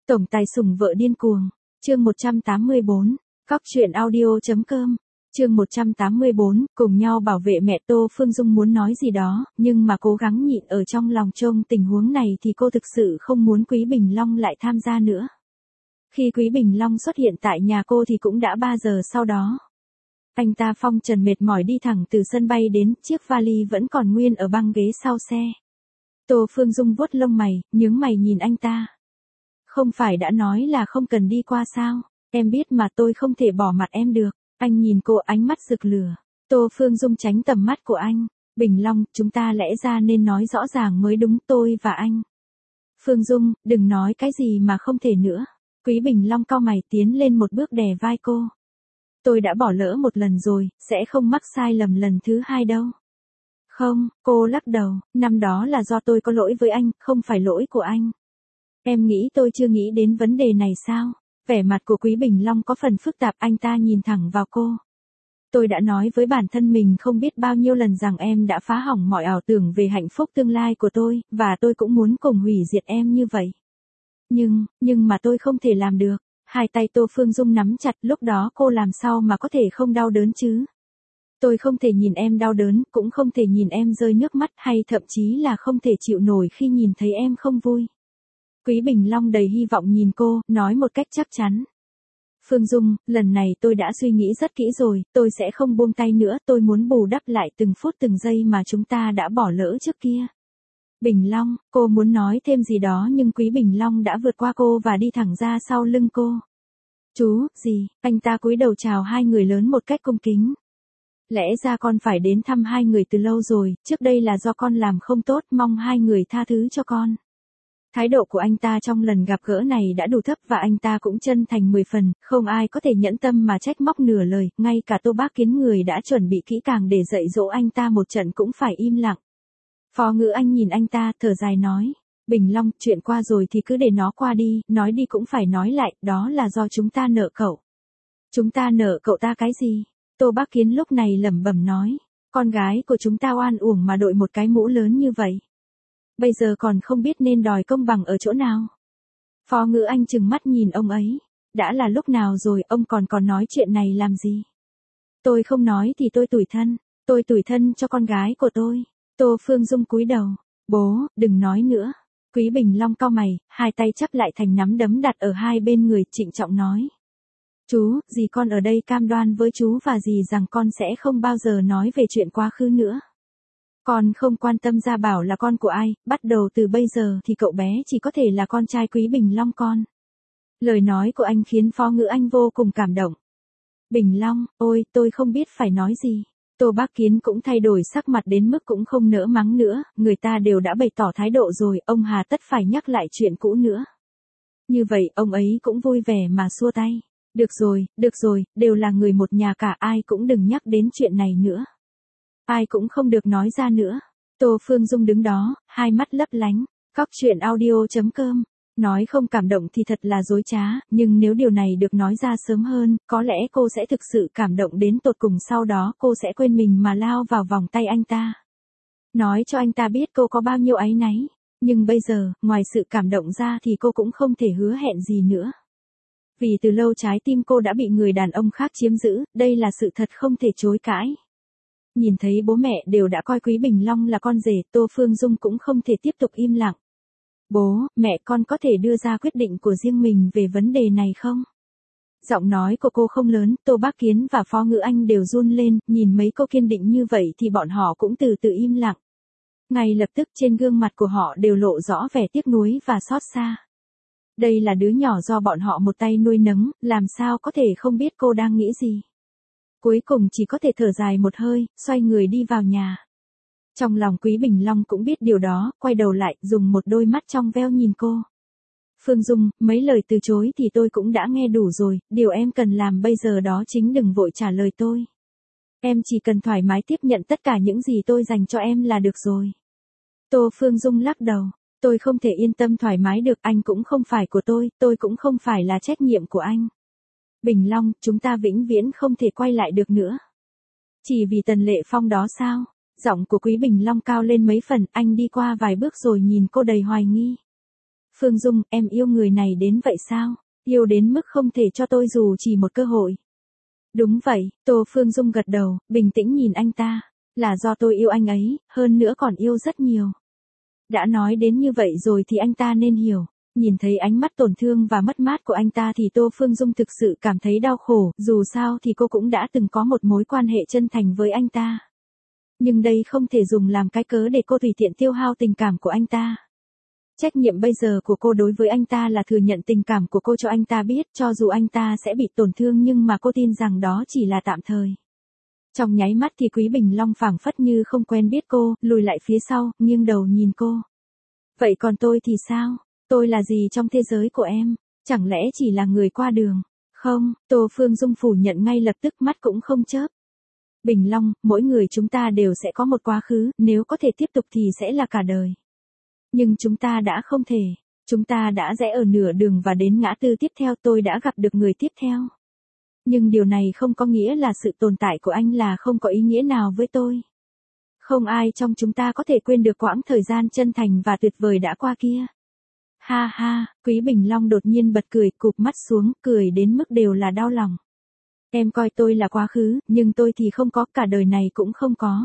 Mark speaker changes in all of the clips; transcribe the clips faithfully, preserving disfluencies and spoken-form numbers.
Speaker 1: Tổng tài sủng vợ điên cuồng, chương một trăm tám mươi bốn, cóc truyện audio.com, chương một trăm tám mươi bốn, cùng nhau bảo vệ mẹ. Tô Phương Dung muốn nói gì đó, nhưng mà cố gắng nhịn ở trong lòng. Trong tình huống này thì cô thực sự không muốn Quý Bình Long lại tham gia nữa. Khi Quý Bình Long xuất hiện tại nhà cô thì cũng đã ba giờ sau đó. Anh ta phong trần mệt mỏi đi thẳng từ sân bay đến, chiếc vali vẫn còn nguyên ở băng ghế sau xe. Tô Phương Dung vuốt lông mày, nhướng mày nhìn anh ta. Không phải đã nói là không cần đi qua sao, em biết mà, tôi không thể bỏ mặt em được. Anh nhìn cô, ánh mắt rực lửa. Tô Phương Dung tránh tầm mắt của anh. Bình Long, chúng ta lẽ ra nên nói rõ ràng mới đúng, tôi và anh. Phương Dung, đừng nói cái gì mà không thể nữa. Quý Bình Long cau mày tiến lên một bước đè vai cô. Tôi đã bỏ lỡ một lần rồi, sẽ không mắc sai lầm lần thứ hai đâu. Không, cô lắc đầu, năm đó là do tôi có lỗi với anh, không phải lỗi của anh. Em nghĩ tôi chưa nghĩ đến vấn đề này sao? Vẻ mặt của Quý Bình Long có phần phức tạp, anh ta nhìn thẳng vào cô. Tôi đã nói với bản thân mình không biết bao nhiêu lần rằng em đã phá hỏng mọi ảo tưởng về hạnh phúc tương lai của tôi, và tôi cũng muốn cùng hủy diệt em như vậy. Nhưng, nhưng mà tôi không thể làm được. Hai tay Tô Phương Dung nắm chặt, lúc đó cô làm sao mà có thể không đau đớn chứ? Tôi không thể nhìn em đau đớn, cũng không thể nhìn em rơi nước mắt, hay thậm chí là không thể chịu nổi khi nhìn thấy em không vui. Quý Bình Long đầy hy vọng nhìn cô, nói một cách chắc chắn. Phương Dung, lần này tôi đã suy nghĩ rất kỹ rồi, tôi sẽ không buông tay nữa, tôi muốn bù đắp lại từng phút từng giây mà chúng ta đã bỏ lỡ trước kia. Bình Long, cô muốn nói thêm gì đó nhưng Quý Bình Long đã vượt qua cô và đi thẳng ra sau lưng cô. Chú, gì, anh ta cúi đầu chào hai người lớn một cách cung kính. Lẽ ra con phải đến thăm hai người từ lâu rồi, trước đây là do con làm không tốt, mong hai người tha thứ cho con. Thái độ của anh ta trong lần gặp gỡ này đã đủ thấp và anh ta cũng chân thành mười phần, không ai có thể nhẫn tâm mà trách móc nửa lời, ngay cả Tô Bác Kiến người đã chuẩn bị kỹ càng để dạy dỗ anh ta một trận cũng phải im lặng. Phó Ngữ Anh nhìn anh ta, thở dài nói, Bình Long, chuyện qua rồi thì cứ để nó qua đi, nói đi cũng phải nói lại, đó là do chúng ta nợ cậu. Chúng ta nợ cậu ta cái gì? Tô Bác Kiến lúc này lẩm bẩm nói, con gái của chúng ta oan uổng mà đội một cái mũ lớn như vậy. Bây giờ còn không biết nên đòi công bằng ở chỗ nào. Phó Ngữ Anh trừng mắt nhìn ông ấy. Đã là lúc nào rồi, ông còn còn nói chuyện này làm gì? Tôi không nói thì tôi tủi thân. Tôi tủi thân cho con gái của tôi. Tô Phương Dung cúi đầu. Bố, đừng nói nữa. Quý Bình Long cau mày, hai tay chắp lại thành nắm đấm đặt ở hai bên người, trịnh trọng nói. Chú, dì con ở đây cam đoan với chú và dì rằng con sẽ không bao giờ nói về chuyện quá khứ nữa. Con không quan tâm Gia Bảo là con của ai, bắt đầu từ bây giờ thì cậu bé chỉ có thể là con trai Quý Bình Long con. Lời nói của anh khiến Phó Ngữ Anh vô cùng cảm động. Bình Long, ôi, tôi không biết phải nói gì. Tô Bác Kiến cũng thay đổi sắc mặt đến mức cũng không nỡ mắng nữa, người ta đều đã bày tỏ thái độ rồi, ông hà tất phải nhắc lại chuyện cũ nữa. Như vậy, ông ấy cũng vui vẻ mà xua tay. Được rồi, được rồi, đều là người một nhà cả, ai cũng đừng nhắc đến chuyện này nữa. Ai cũng không được nói ra nữa. Tô Phương Dung đứng đó, hai mắt lấp lánh. Cóc truyện audio.com. Nói không cảm động thì thật là dối trá, nhưng nếu điều này được nói ra sớm hơn, có lẽ cô sẽ thực sự cảm động đến tột cùng, sau đó cô sẽ quên mình mà lao vào vòng tay anh ta. Nói cho anh ta biết cô có bao nhiêu áy náy. Nhưng bây giờ, ngoài sự cảm động ra thì cô cũng không thể hứa hẹn gì nữa. Vì từ lâu trái tim cô đã bị người đàn ông khác chiếm giữ, đây là sự thật không thể chối cãi. Nhìn thấy bố mẹ đều đã coi Quý Bình Long là con rể, Tô Phương Dung cũng không thể tiếp tục im lặng. Bố, mẹ, con có thể đưa ra quyết định của riêng mình về vấn đề này không? Giọng nói của cô không lớn, Tô Bác Kiến và Phó Ngữ Anh đều run lên, nhìn mấy cô kiên định như vậy thì bọn họ cũng từ từ im lặng. Ngay lập tức trên gương mặt của họ đều lộ rõ vẻ tiếc nuối và xót xa. Đây là đứa nhỏ do bọn họ một tay nuôi nấng, làm sao có thể không biết cô đang nghĩ gì. Cuối cùng chỉ có thể thở dài một hơi, xoay người đi vào nhà. Trong lòng Quý Bình Long cũng biết điều đó, quay đầu lại, dùng một đôi mắt trong veo nhìn cô. Phương Dung, mấy lời từ chối thì tôi cũng đã nghe đủ rồi, điều em cần làm bây giờ đó chính đừng vội trả lời tôi. Em chỉ cần thoải mái tiếp nhận tất cả những gì tôi dành cho em là được rồi. Tô Phương Dung lắc đầu, tôi không thể yên tâm thoải mái được, anh cũng không phải của tôi, tôi cũng không phải là trách nhiệm của anh. Bình Long, chúng ta vĩnh viễn không thể quay lại được nữa. Chỉ vì Tần Lệ Phong đó sao? Giọng của Quý Bình Long cao lên mấy phần, anh đi qua vài bước rồi nhìn cô đầy hoài nghi. Phương Dung, em yêu người này đến vậy sao? Yêu đến mức không thể cho tôi dù chỉ một cơ hội. Đúng vậy, Tô Phương Dung gật đầu, bình tĩnh nhìn anh ta. Là do tôi yêu anh ấy, hơn nữa còn yêu rất nhiều. Đã nói đến như vậy rồi thì anh ta nên hiểu. Nhìn thấy ánh mắt tổn thương và mất mát của anh ta thì Tô Phương Dung thực sự cảm thấy đau khổ, dù sao thì cô cũng đã từng có một mối quan hệ chân thành với anh ta. Nhưng đây không thể dùng làm cái cớ để cô tùy tiện tiêu hao tình cảm của anh ta. Trách nhiệm bây giờ của cô đối với anh ta là thừa nhận tình cảm của cô cho anh ta biết, cho dù anh ta sẽ bị tổn thương nhưng mà cô tin rằng đó chỉ là tạm thời. Trong nháy mắt thì Quý Bình Long phảng phất như không quen biết cô, lùi lại phía sau, nghiêng đầu nhìn cô. Vậy còn tôi thì sao? Tôi là gì trong thế giới của em? Chẳng lẽ chỉ là người qua đường? Không, Tô Phương Dung phủ nhận ngay lập tức, mắt cũng không chớp. Bình Long, mỗi người chúng ta đều sẽ có một quá khứ, nếu có thể tiếp tục thì sẽ là cả đời. Nhưng chúng ta đã không thể. Chúng ta đã rẽ ở nửa đường và đến ngã tư tiếp theo, tôi đã gặp được người tiếp theo. Nhưng điều này không có nghĩa là sự tồn tại của anh là không có ý nghĩa nào với tôi. Không ai trong chúng ta có thể quên được quãng thời gian chân thành và tuyệt vời đã qua kia. Ha ha, Quý Bình Long đột nhiên bật cười, cụp mắt xuống, cười đến mức đều là đau lòng. Em coi tôi là quá khứ, nhưng tôi thì không có, cả đời này cũng không có.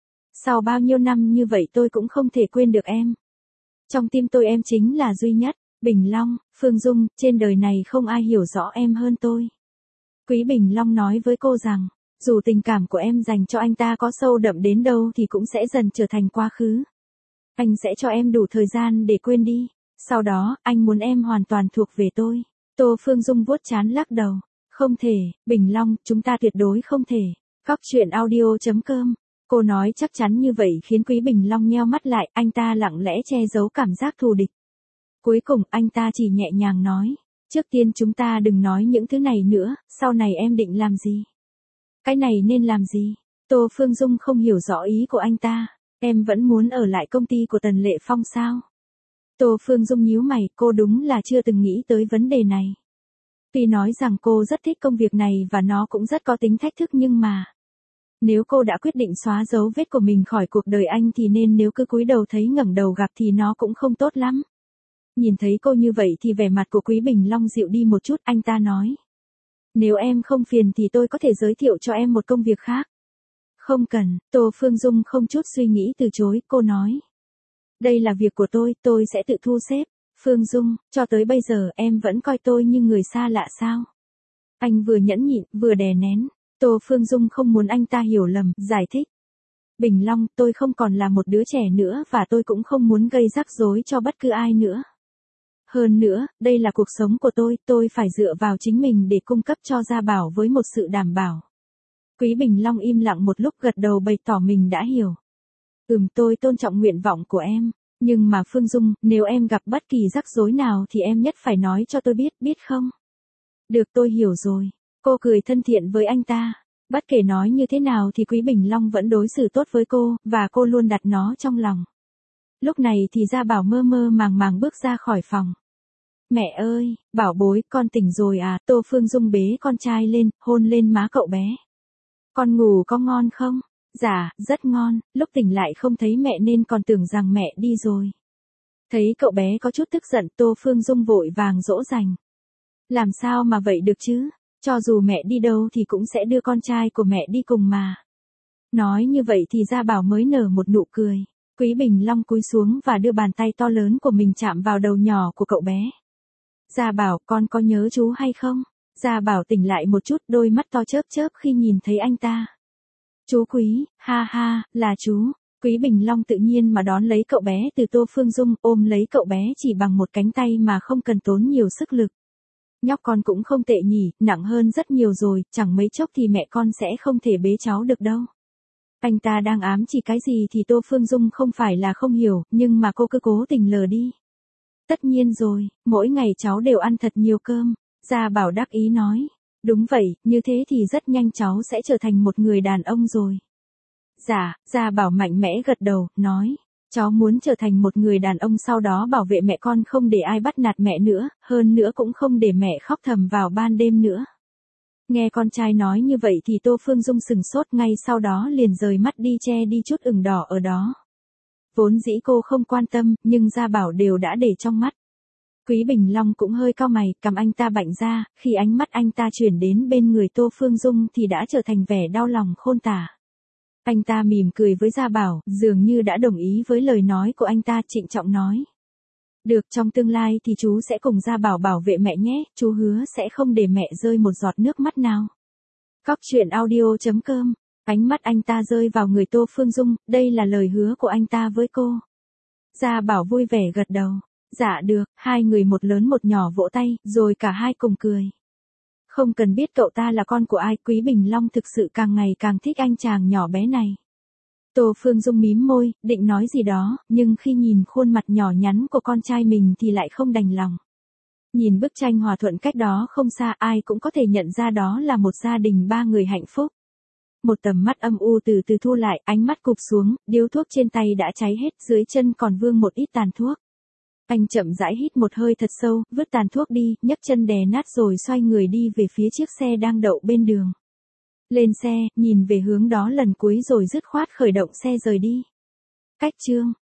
Speaker 1: Sau bao nhiêu năm như vậy tôi cũng không thể quên được em. Trong tim tôi em chính là duy nhất. Bình Long, Phương Dung, trên đời này không ai hiểu rõ em hơn tôi. Quý Bình Long nói với cô rằng, dù tình cảm của em dành cho anh ta có sâu đậm đến đâu thì cũng sẽ dần trở thành quá khứ. Anh sẽ cho em đủ thời gian để quên đi. Sau đó, anh muốn em hoàn toàn thuộc về tôi. Tô Phương Dung vuốt trán lắc đầu. Không thể, Bình Long, chúng ta tuyệt đối không thể. Cóc truyện audio chấm com. Cô nói chắc chắn như vậy khiến Quý Bình Long nheo mắt lại, anh ta lặng lẽ che giấu cảm giác thù địch. Cuối cùng anh ta chỉ nhẹ nhàng nói, trước tiên chúng ta đừng nói những thứ này nữa, sau này em định làm gì? Cái này nên làm gì? Tô Phương Dung không hiểu rõ ý của anh ta, em vẫn muốn ở lại công ty của Tần Lệ Phong sao? Tô Phương Dung nhíu mày, cô đúng là chưa từng nghĩ tới vấn đề này. Tuy nói rằng cô rất thích công việc này và nó cũng rất có tính thách thức nhưng mà... Nếu cô đã quyết định xóa dấu vết của mình khỏi cuộc đời anh thì nên nếu cứ cúi đầu thấy ngẩng đầu gặp thì nó cũng không tốt lắm. Nhìn thấy cô như vậy thì vẻ mặt của Quý Bình Long dịu đi một chút, anh ta nói. Nếu em không phiền thì tôi có thể giới thiệu cho em một công việc khác. Không cần, Tô Phương Dung không chút suy nghĩ từ chối, cô nói. Đây là việc của tôi, tôi sẽ tự thu xếp. Phương Dung, cho tới bây giờ em vẫn coi tôi như người xa lạ sao? Anh vừa nhẫn nhịn, vừa đè nén. Tô Phương Dung không muốn anh ta hiểu lầm, giải thích. Bình Long, tôi không còn là một đứa trẻ nữa và tôi cũng không muốn gây rắc rối cho bất cứ ai nữa. Hơn nữa, đây là cuộc sống của tôi, tôi phải dựa vào chính mình để cung cấp cho Gia Bảo với một sự đảm bảo. Quý Bình Long im lặng một lúc gật đầu bày tỏ mình đã hiểu. Ừm, tôi tôn trọng nguyện vọng của em, nhưng mà Phương Dung, nếu em gặp bất kỳ rắc rối nào thì em nhất phải nói cho tôi biết, biết không? Được, tôi hiểu rồi. Cô cười thân thiện với anh ta. Bất kể nói như thế nào thì Quý Bình Long vẫn đối xử tốt với cô, và cô luôn đặt nó trong lòng. Lúc này thì Gia Bảo mơ mơ màng màng bước ra khỏi phòng. Mẹ ơi, Bảo bối, con tỉnh rồi à? Tô Phương Dung bế con trai lên, hôn lên má cậu bé. Con ngủ có ngon không? Dạ, rất ngon, lúc tỉnh lại không thấy mẹ nên còn tưởng rằng mẹ đi rồi. Thấy cậu bé có chút tức giận, Tô Phương Dung vội vàng dỗ dành. Làm sao mà vậy được chứ? Cho dù mẹ đi đâu thì cũng sẽ đưa con trai của mẹ đi cùng mà. Nói như vậy thì Gia Bảo mới nở một nụ cười. Quý Bình Long cúi xuống và đưa bàn tay to lớn của mình chạm vào đầu nhỏ của cậu bé. Gia Bảo, con có nhớ chú hay không? Gia Bảo tỉnh lại một chút, đôi mắt to chớp chớp khi nhìn thấy anh ta. Chú Quý, ha ha, là chú. Quý Bình Long tự nhiên mà đón lấy cậu bé từ Tô Phương Dung, ôm lấy cậu bé chỉ bằng một cánh tay mà không cần tốn nhiều sức lực. Nhóc con cũng không tệ nhỉ, nặng hơn rất nhiều rồi, chẳng mấy chốc thì mẹ con sẽ không thể bế cháu được đâu. Anh ta đang ám chỉ cái gì thì Tô Phương Dung không phải là không hiểu, nhưng mà cô cứ cố tình lờ đi. Tất nhiên rồi, mỗi ngày cháu đều ăn thật nhiều cơm. Gia Bảo đắc ý nói. Đúng vậy, như thế thì rất nhanh cháu sẽ trở thành một người đàn ông rồi. Dạ, Gia Bảo mạnh mẽ gật đầu, nói. Cháu muốn trở thành một người đàn ông sau đó bảo vệ mẹ con không để ai bắt nạt mẹ nữa, hơn nữa cũng không để mẹ khóc thầm vào ban đêm nữa. Nghe con trai nói như vậy thì Tô Phương Dung sừng sốt, ngay sau đó liền rời mắt đi che đi chút ửng đỏ ở đó. Vốn dĩ cô không quan tâm, nhưng Gia Bảo đều đã để trong mắt. Quý Bình Long cũng hơi cau mày, cầm anh ta bạnh ra, khi ánh mắt anh ta chuyển đến bên người Tô Phương Dung thì đã trở thành vẻ đau lòng khôn tả. Anh ta mỉm cười với Gia Bảo, dường như đã đồng ý với lời nói của anh ta, trịnh trọng nói. Được, trong tương lai thì chú sẽ cùng Gia Bảo bảo vệ mẹ nhé, chú hứa sẽ không để mẹ rơi một giọt nước mắt nào. Cóc truyện audio chấm com. Ánh mắt anh ta rơi vào người Tô Phương Dung, đây là lời hứa của anh ta với cô. Gia Bảo vui vẻ gật đầu. Dạ được, hai người một lớn một nhỏ vỗ tay, rồi cả hai cùng cười. Không cần biết cậu ta là con của ai, Quý Bình Long thực sự càng ngày càng thích anh chàng nhỏ bé này. Tô Phương Dung mím môi, định nói gì đó, nhưng khi nhìn khuôn mặt nhỏ nhắn của con trai mình thì lại không đành lòng. Nhìn bức tranh hòa thuận cách đó không xa, ai cũng có thể nhận ra đó là một gia đình ba người hạnh phúc. Một tầm mắt âm u từ từ thu lại, ánh mắt cụp xuống, điếu thuốc trên tay đã cháy hết, dưới chân còn vương một ít tàn thuốc. Anh chậm rãi hít một hơi thật sâu, vứt tàn thuốc đi, nhấc chân đè nát rồi xoay người đi về phía chiếc xe đang đậu bên đường. Lên xe, nhìn về hướng đó lần cuối rồi dứt khoát khởi động xe rời đi. Cách chương